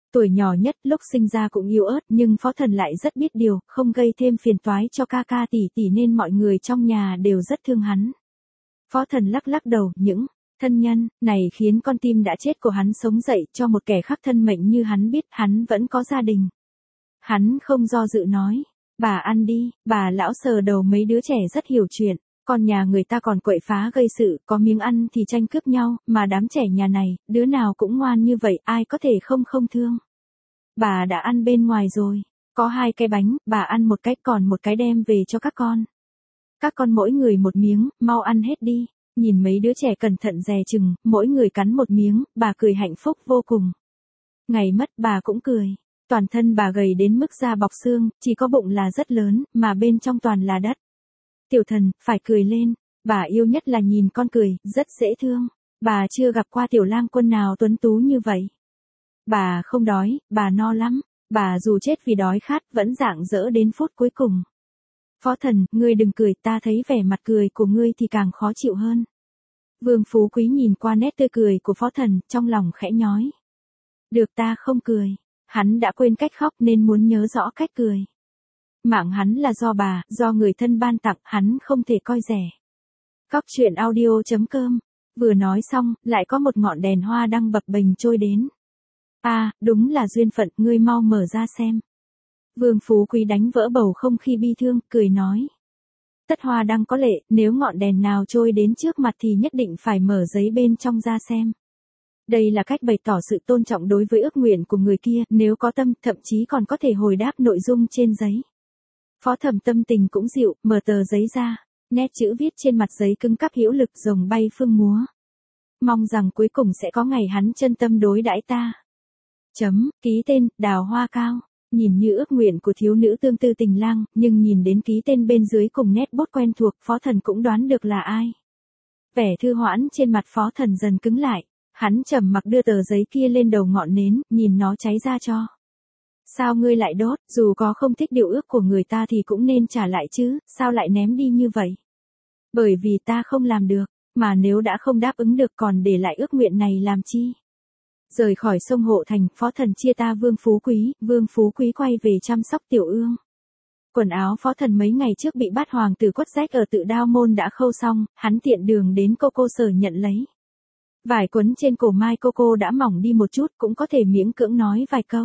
Tuổi nhỏ nhất lúc sinh ra cũng yếu ớt nhưng Phó Thần lại rất biết điều, không gây thêm phiền toái cho ca ca tỷ tỷ nên mọi người trong nhà đều rất thương hắn. Phó Thần lắc lắc đầu, những thân nhân này khiến con tim đã chết của hắn sống dậy cho một kẻ khác thân mệnh như hắn biết hắn vẫn có gia đình. Hắn không do dự nói, bà ăn đi, bà lão sờ đầu mấy đứa trẻ rất hiểu chuyện. Còn nhà người ta còn quậy phá gây sự, có miếng ăn thì tranh cướp nhau, mà đám trẻ nhà này, đứa nào cũng ngoan như vậy, ai có thể không thương. Bà đã ăn bên ngoài rồi, có 2 cái bánh, bà ăn một cái còn một cái đem về cho các con. Các con mỗi người một miếng, mau ăn hết đi. Nhìn mấy đứa trẻ cẩn thận dè chừng, mỗi người cắn một miếng, bà cười hạnh phúc vô cùng. Ngày mất bà cũng cười. Toàn thân bà gầy đến mức da bọc xương, chỉ có bụng là rất lớn, mà bên trong toàn là đất. Tiểu Thần, phải cười lên, bà yêu nhất là nhìn con cười, rất dễ thương. Bà chưa gặp qua tiểu lang quân nào tuấn tú như vậy. Bà không đói, bà no lắm, bà dù chết vì đói khát vẫn rạng rỡ đến phút cuối cùng. Phó Thần, ngươi đừng cười, ta thấy vẻ mặt cười của ngươi thì càng khó chịu hơn. Vương Phú Quý nhìn qua nét tươi cười của Phó Thần, trong lòng khẽ nhói. Được ta không cười, hắn đã quên cách khóc nên muốn nhớ rõ cách cười. Mạng hắn là do bà, do người thân ban tặng, hắn không thể coi rẻ. Cóc truyện audio.com. Vừa nói xong, lại có một ngọn đèn hoa đang bập bềnh trôi đến. Đúng là duyên phận, ngươi mau mở ra xem. Vương Phú Quý đánh vỡ bầu không khí bi thương, cười nói. Tất hoa đăng có lệ, nếu ngọn đèn nào trôi đến trước mặt thì nhất định phải mở giấy bên trong ra xem. Đây là cách bày tỏ sự tôn trọng đối với ước nguyện của người kia, nếu có tâm, thậm chí còn có thể hồi đáp nội dung trên giấy. Phó Thẩm tâm tình cũng dịu, mở tờ giấy ra, nét chữ viết trên mặt giấy cứng cáp hữu lực rồng bay phương múa. Mong rằng cuối cùng sẽ có ngày hắn chân tâm đối đãi ta. Ký tên, Đào Hoa Cao. Nhìn như ước nguyện của thiếu nữ tương tư tình lang, nhưng nhìn đến ký tên bên dưới cùng nét bút quen thuộc, Phó Thần cũng đoán được là ai. Vẻ thư hoãn trên mặt Phó Thần dần cứng lại, hắn trầm mặc đưa tờ giấy kia lên đầu ngọn nến, nhìn nó cháy ra cho. Sao ngươi lại đốt, dù có không thích điều ước của người ta thì cũng nên trả lại chứ, sao lại ném đi như vậy? Bởi vì ta không làm được, mà nếu đã không đáp ứng được còn để lại ước nguyện này làm chi? Rời khỏi sông Hộ Thành, Phó Thần chia ta Vương Phú Quý quay về chăm sóc Tiểu Ương. Quần áo Phó Thần mấy ngày trước bị bát hoàng tử quất rách ở Tự Đao Môn đã khâu xong, hắn tiện đường đến cô Sở nhận lấy. Vải quấn trên cổ Mai cô đã mỏng đi một chút, cũng có thể miễn cưỡng nói vài câu.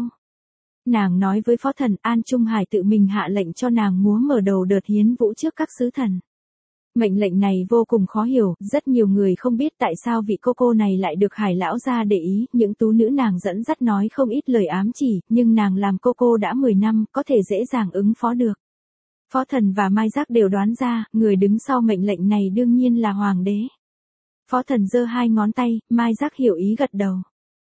Nàng nói với Phó Thần, An Trung Hải tự mình hạ lệnh cho nàng múa mở đầu đợt hiến vũ trước các sứ thần. Mệnh lệnh này vô cùng khó hiểu, rất nhiều người không biết tại sao vị cô này lại được Hải lão gia để ý, những tú nữ nàng dẫn dắt nói không ít lời ám chỉ, nhưng nàng làm cô đã 10 năm, có thể dễ dàng ứng phó được. Phó Thần và Mai Giác đều đoán ra, người đứng sau mệnh lệnh này đương nhiên là Hoàng đế. Phó Thần giơ 2 ngón tay, Mai Giác hiểu ý gật đầu.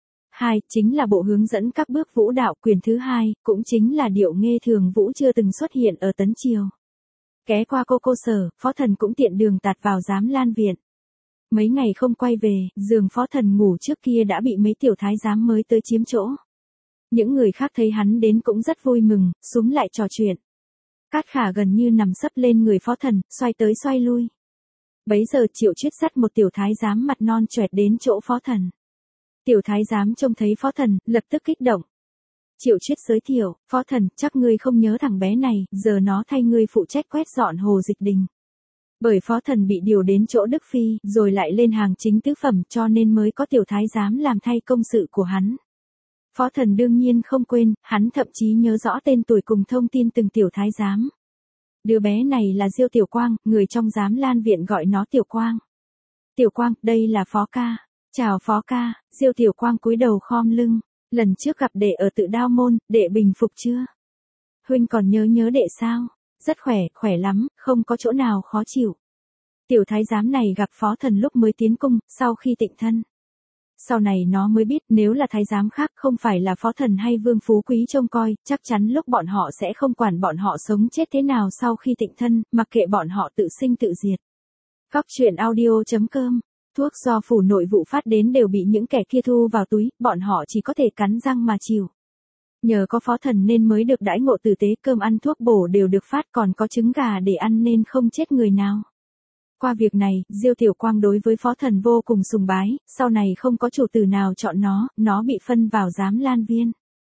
2, chính là bộ hướng dẫn các bước vũ đạo, quyền thứ 2, cũng chính là điệu Nghê Thường Vũ chưa từng xuất hiện ở Tấn Triều. Ghé qua cô Sở, Phó Thần cũng tiện đường tạt vào Giám Lan Viện. Mấy ngày không quay về, giường Phó Thần ngủ trước kia đã bị mấy tiểu thái giám mới tới chiếm chỗ. Những người khác thấy hắn đến cũng rất vui mừng, xúm lại trò chuyện. Cát Khả gần như nằm sấp lên người Phó Thần, xoay tới xoay lui. Bấy giờ Triệu Chuyết dắt một tiểu thái giám mặt non choẹt đến chỗ Phó Thần. Tiểu thái giám trông thấy Phó Thần, lập tức kích động. Triệu Chuyết giới thiệu, Phó Thần, chắc ngươi không nhớ thằng bé này, giờ nó thay ngươi phụ trách quét dọn Hồ Dịch Đình. Bởi Phó Thần bị điều đến chỗ Đức Phi, rồi lại lên hàng chính tứ phẩm cho nên mới có tiểu thái giám làm thay công sự của hắn. Phó Thần đương nhiên không quên, hắn thậm chí nhớ rõ tên tuổi cùng thông tin từng tiểu thái giám. Đứa bé này là Diêu Tiểu Quang, người trong Giám Lan Viện gọi nó Tiểu Quang. Tiểu Quang, đây là Phó ca. Chào Phó ca. Diêu Tiểu Quang cúi đầu khom lưng. Lần trước gặp đệ ở Tự Đao Môn, đệ bình phục chưa? Huynh còn nhớ đệ sao? Rất khỏe lắm, không có chỗ nào khó chịu. Tiểu thái giám này gặp Phó Thần lúc mới tiến cung, sau khi tịnh thân. Sau này nó mới biết nếu là thái giám khác không phải là Phó Thần hay Vương Phú Quý trông coi, chắc chắn lúc bọn họ sẽ không quản bọn họ sống chết thế nào sau khi tịnh thân, mặc kệ bọn họ tự sinh tự diệt. Cóc truyện audio.com. Thuốc do phủ nội vụ phát đến đều bị những kẻ kia thu vào túi, bọn họ chỉ có thể cắn răng mà chịu. Nhờ có Phó Thần nên mới được đãi ngộ tử tế, cơm ăn thuốc bổ đều được phát, còn có trứng gà để ăn nên không chết người nào. Qua việc này, Diêu Tiểu Quang đối với Phó Thần vô cùng sùng bái, sau này không có chủ tử nào chọn nó bị phân vào Giám Lan Viên.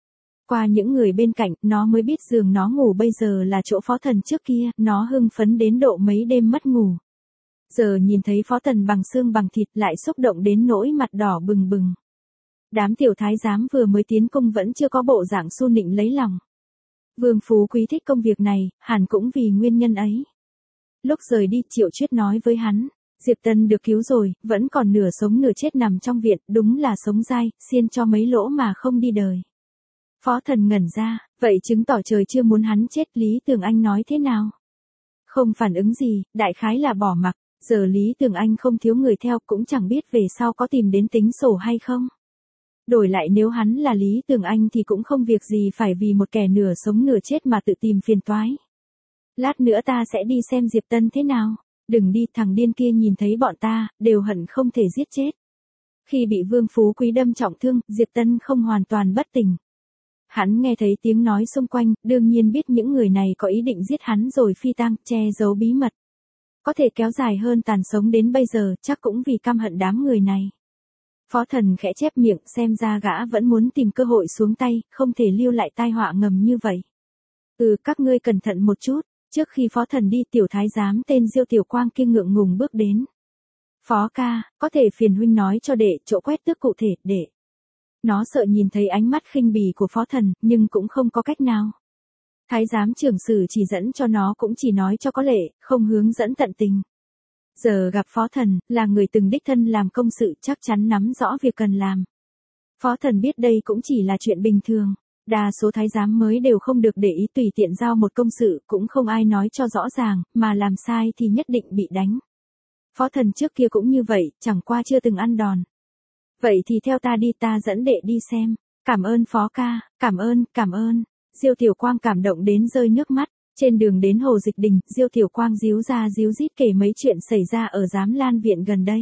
Qua những người bên cạnh, nó mới biết giường nó ngủ bây giờ là chỗ Phó Thần trước kia, nó hưng phấn đến độ mấy đêm mất ngủ. Giờ nhìn thấy Phó Thần bằng xương bằng thịt lại xúc động đến nỗi mặt đỏ bừng bừng. Đám tiểu thái giám vừa mới tiến cung vẫn chưa có bộ dạng su nịnh lấy lòng. Vương Phú Quý thích công việc này, hẳn cũng vì nguyên nhân ấy. Lúc rời đi Triệu Chuyết nói với hắn, Diệp Tân được cứu rồi, vẫn còn nửa sống nửa chết nằm trong viện, đúng là sống dai, xiên cho mấy lỗ mà không đi đời. Phó Thần ngẩn ra, vậy chứng tỏ trời chưa muốn hắn chết. Lý Tường Anh nói thế nào? Không phản ứng gì, đại khái là bỏ mặc, giờ Lý Tường Anh không thiếu người theo cũng chẳng biết về sau có tìm đến tính sổ hay không. Đổi lại nếu hắn là Lý Tường Anh thì cũng không việc gì phải vì một kẻ nửa sống nửa chết mà tự tìm phiền toái. Lát nữa ta sẽ đi xem Diệp Tân thế nào. Đừng đi, thằng điên kia nhìn thấy bọn ta, đều hận không thể giết chết. Khi bị Vương Phú Quý đâm trọng thương, Diệp Tân không hoàn toàn bất tỉnh. Hắn nghe thấy tiếng nói xung quanh, đương nhiên biết những người này có ý định giết hắn rồi phi tang, che giấu bí mật. Có thể kéo dài hơn tàn sống đến bây giờ, chắc cũng vì căm hận đám người này. Phó Thần khẽ chép miệng, xem ra gã vẫn muốn tìm cơ hội xuống tay, không thể lưu lại tai họa ngầm như vậy. Các ngươi cẩn thận một chút. Trước khi Phó Thần đi, tiểu thái giám tên Diêu Tiểu Quang kia ngượng ngùng bước đến. Phó ca, có thể phiền huynh nói cho đệ chỗ quét tước cụ thể, đệ. Nó sợ nhìn thấy ánh mắt khinh bỉ của Phó Thần, nhưng cũng không có cách nào. Thái giám trưởng sử chỉ dẫn cho nó cũng chỉ nói cho có lệ, không hướng dẫn tận tình. Giờ gặp Phó Thần, là người từng đích thân làm công sự chắc chắn nắm rõ việc cần làm. Phó Thần biết đây cũng chỉ là chuyện bình thường. Đa số thái giám mới đều không được để ý tùy tiện giao một công sự, cũng không ai nói cho rõ ràng, mà làm sai thì nhất định bị đánh. Phó Thần trước kia cũng như vậy, chẳng qua chưa từng ăn đòn. Vậy thì theo ta đi, ta dẫn đệ đi xem. Cảm ơn Phó ca, cảm ơn. Diêu Tiểu Quang cảm động đến rơi nước mắt. Trên đường đến Hồ Dịch Đình, Diêu Tiểu Quang díu ra díu dít kể mấy chuyện xảy ra ở Giám Lan viện gần đây.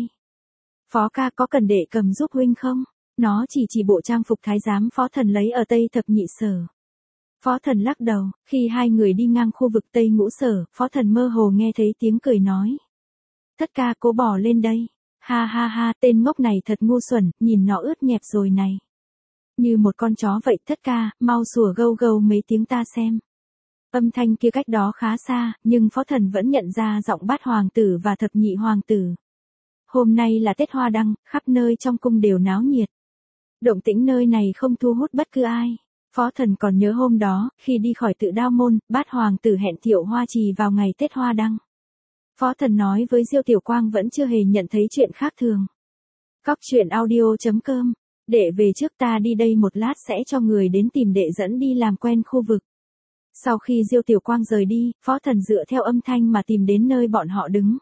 Phó ca có cần đệ cầm giúp huynh không? Nó chỉ bộ trang phục thái giám Phó Thần lấy ở Tây Thập Nhị Sở. Phó Thần lắc đầu, khi hai người đi ngang khu vực Tây Ngũ Sở, Phó Thần mơ hồ nghe thấy tiếng cười nói. Thất ca cố bỏ lên đây. Ha ha ha, tên ngốc này thật ngu xuẩn, nhìn nó ướt nhẹp rồi này. Như một con chó vậy. Thất ca, mau sủa gâu gâu mấy tiếng ta xem. Âm thanh kia cách đó khá xa, nhưng Phó Thần vẫn nhận ra giọng Bát Hoàng tử và Thập Nhị Hoàng tử. Hôm nay là Tết Hoa Đăng, khắp nơi trong cung đều náo nhiệt. Động tĩnh nơi này không thu hút bất cứ ai. Phó Thần còn nhớ hôm đó, khi đi khỏi Tự Đao môn, Bát Hoàng tử hẹn Thiệu Hoa Trì vào ngày Tết Hoa Đăng. Phó Thần nói với Diêu Tiểu Quang vẫn chưa hề nhận thấy chuyện khác thường. Góc truyện audio.com. Đệ về trước, ta đi đây một lát sẽ cho người đến tìm đệ dẫn đi làm quen khu vực. Sau khi Diêu Tiểu Quang rời đi, Phó Thần dựa theo âm thanh mà tìm đến nơi bọn họ đứng.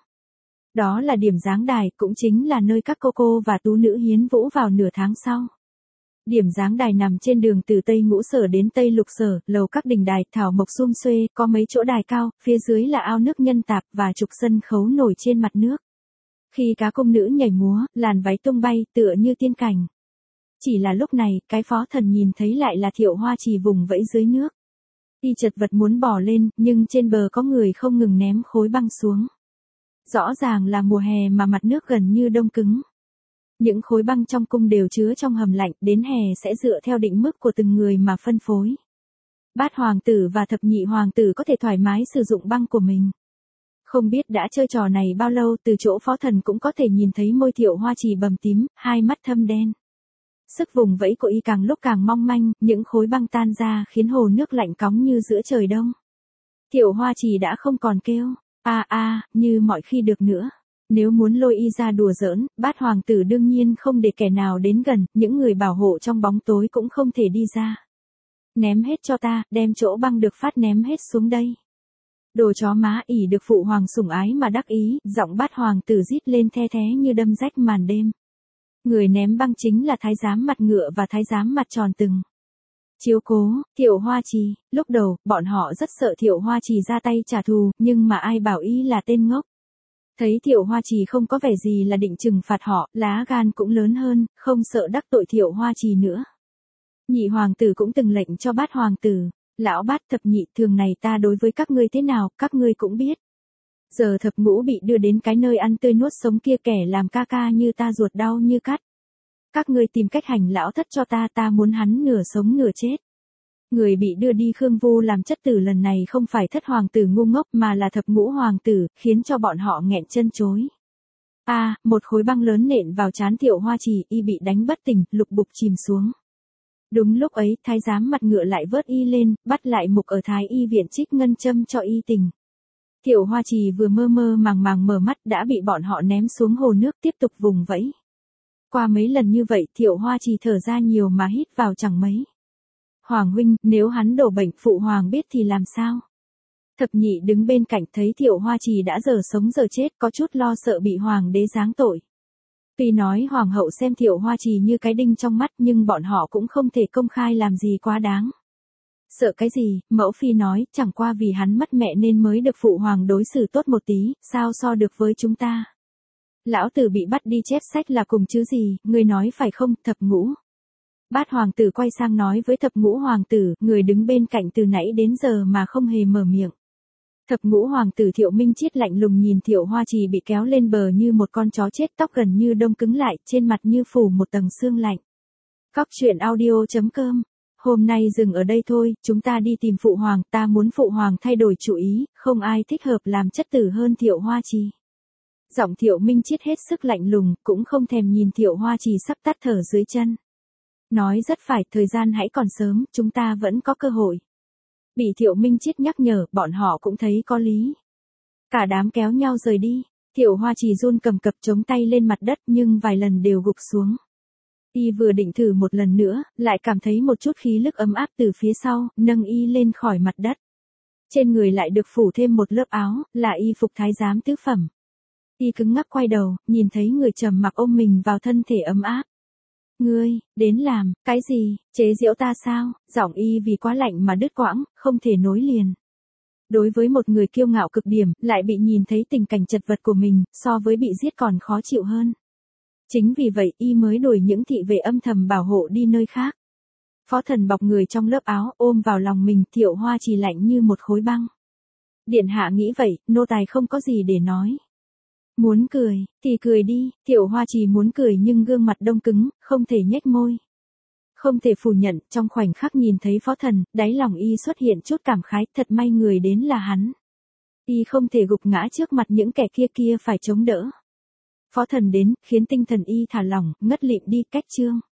Đó là điểm giáng đài, cũng chính là nơi các cô và tú nữ hiến vũ vào nửa tháng sau. Điểm giáng đài nằm trên đường từ Tây Ngũ Sở đến Tây Lục Sở, lầu các đình đài, thảo mộc sum xuê, có mấy chỗ đài cao, phía dưới là ao nước nhân tạp và trục sân khấu nổi trên mặt nước. Khi cá công nữ nhảy múa, làn váy tung bay, tựa như tiên cảnh. Chỉ là lúc này, cái Phó Thần nhìn thấy lại là Thiệu Hoa Trì vùng vẫy dưới nước. Y chật vật muốn bỏ lên, nhưng trên bờ có người không ngừng ném khối băng xuống. Rõ ràng là mùa hè mà mặt nước gần như đông cứng. Những khối băng trong cung đều chứa trong hầm lạnh, đến hè sẽ dựa theo định mức của từng người mà phân phối. Bát Hoàng tử và Thập Nhị Hoàng tử có thể thoải mái sử dụng băng của mình. Không biết đã chơi trò này bao lâu, từ chỗ Phó Thần cũng có thể nhìn thấy môi Thiệu Hoa Trì bầm tím, hai mắt thâm đen. Sức vùng vẫy của y càng lúc càng mong manh, những khối băng tan ra khiến hồ nước lạnh cóng như giữa trời đông. Thiệu Hoa Trì đã không còn kêu như mọi khi được nữa. Nếu muốn lôi y ra đùa giỡn, Bát Hoàng tử đương nhiên không để kẻ nào đến gần, những người bảo hộ trong bóng tối cũng không thể đi ra. Ném hết cho ta, đem chỗ băng được phát ném hết xuống đây. Đồ chó má ỉ được phụ hoàng sủng ái mà đắc ý, giọng Bát Hoàng tử rít lên the thé như đâm rách màn đêm. Người ném băng chính là thái giám mặt ngựa và thái giám mặt tròn từng. Chiếu cố, Thiệu Hoa Trì, lúc đầu, bọn họ rất sợ Thiệu Hoa Trì ra tay trả thù, nhưng mà ai bảo y là tên ngốc. Thấy Thiệu Hoa Trì không có vẻ gì là định trừng phạt họ, lá gan cũng lớn hơn, không sợ đắc tội Thiệu Hoa Trì nữa. Nhị Hoàng tử cũng từng lệnh cho Bát Hoàng tử, lão Bát Thập Nhị, thường này ta đối với các ngươi thế nào, các ngươi cũng biết. Giờ Thập Ngũ bị đưa đến cái nơi ăn tươi nuốt sống kia, kẻ làm ca ca như ta ruột đau như cắt. Các ngươi tìm cách hành lão Thất cho ta, ta muốn hắn nửa sống nửa chết. Người bị đưa đi Khương Vu làm chất tử lần này không phải thất hoàng tử ngu ngốc mà là thập ngũ hoàng tử, khiến cho bọn họ nghẹn chân chối. Một khối băng lớn nện vào trán Thiệu Hoa Trì, y bị đánh bất tỉnh, lục bục chìm xuống. Đúng lúc ấy, thái giám mặt ngựa lại vớt y lên, bắt lại mục ở thái y viện trích ngân châm cho y tỉnh. Thiệu Hoa Trì vừa mơ mơ màng màng mở mắt đã bị bọn họ ném xuống hồ nước tiếp tục vùng vẫy. Qua mấy lần như vậy Thiệu Hoa Trì thở ra nhiều mà hít vào chẳng mấy. Hoàng huynh, nếu hắn đổ bệnh phụ hoàng biết thì làm sao? Thập nhị đứng bên cạnh thấy Thiệu Hoa Trì đã giờ sống giờ chết, có chút lo sợ bị hoàng đế giáng tội. Tuy nói hoàng hậu xem Thiệu Hoa Trì như cái đinh trong mắt nhưng bọn họ cũng không thể công khai làm gì quá đáng. Sợ cái gì, mẫu phi nói, chẳng qua vì hắn mất mẹ nên mới được phụ hoàng đối xử tốt một tí, sao so được với chúng ta. Lão tử bị bắt đi chép sách là cùng chứ gì, người nói phải không, thập ngũ. Bát hoàng tử quay sang nói với thập ngũ hoàng tử, người đứng bên cạnh từ nãy đến giờ mà không hề mở miệng. Thập ngũ hoàng tử Thiệu Minh Chiết lạnh lùng nhìn Thiệu Hoa Trì bị kéo lên bờ như một con chó chết, tóc gần như đông cứng lại, trên mặt như phủ một tầng sương lạnh. Góc truyện audio.com. Hôm nay dừng ở đây thôi, chúng ta đi tìm phụ hoàng, ta muốn phụ hoàng thay đổi chủ ý, không ai thích hợp làm chất tử hơn Thiệu Hoa Trì. Giọng Thiệu Minh Chiết hết sức lạnh lùng, cũng không thèm nhìn Thiệu Hoa Trì sắp tắt thở dưới chân. Nói rất phải, thời gian hãy còn sớm, chúng ta vẫn có cơ hội. Bị Thiệu Minh Chiết nhắc nhở, bọn họ cũng thấy có lý. Cả đám kéo nhau rời đi, Thiệu Hoa Trì run cầm cập chống tay lên mặt đất nhưng vài lần đều gục xuống. Y vừa định thử một lần nữa, lại cảm thấy một chút khí lực ấm áp từ phía sau, nâng y lên khỏi mặt đất. Trên người lại được phủ thêm một lớp áo, là y phục thái giám tứ phẩm. Y cứng ngắc quay đầu, nhìn thấy người trầm mặc ôm mình vào thân thể ấm áp. Ngươi, đến làm, cái gì, chế giễu ta sao? Giọng y vì quá lạnh mà đứt quãng, không thể nối liền. Đối với một người kiêu ngạo cực điểm, lại bị nhìn thấy tình cảnh chật vật của mình, so với bị giết còn khó chịu hơn. Chính vì vậy y mới đuổi những thị vệ âm thầm bảo hộ đi nơi khác. Phó Thần bọc người trong lớp áo ôm vào lòng mình, Thiệu Hoa Trì lạnh như một khối băng. Điện hạ nghĩ vậy, nô tài không có gì để nói. Muốn cười, thì cười đi, Thiệu Hoa Trì muốn cười nhưng gương mặt đông cứng, không thể nhếch môi. Không thể phủ nhận, trong khoảnh khắc nhìn thấy Phó Thần, đáy lòng y xuất hiện chút cảm khái, thật may người đến là hắn. Y không thể gục ngã trước mặt những kẻ kia phải chống đỡ. Phó Thần đến, khiến tinh thần y thả lỏng, ngất lịm đi, cách chương.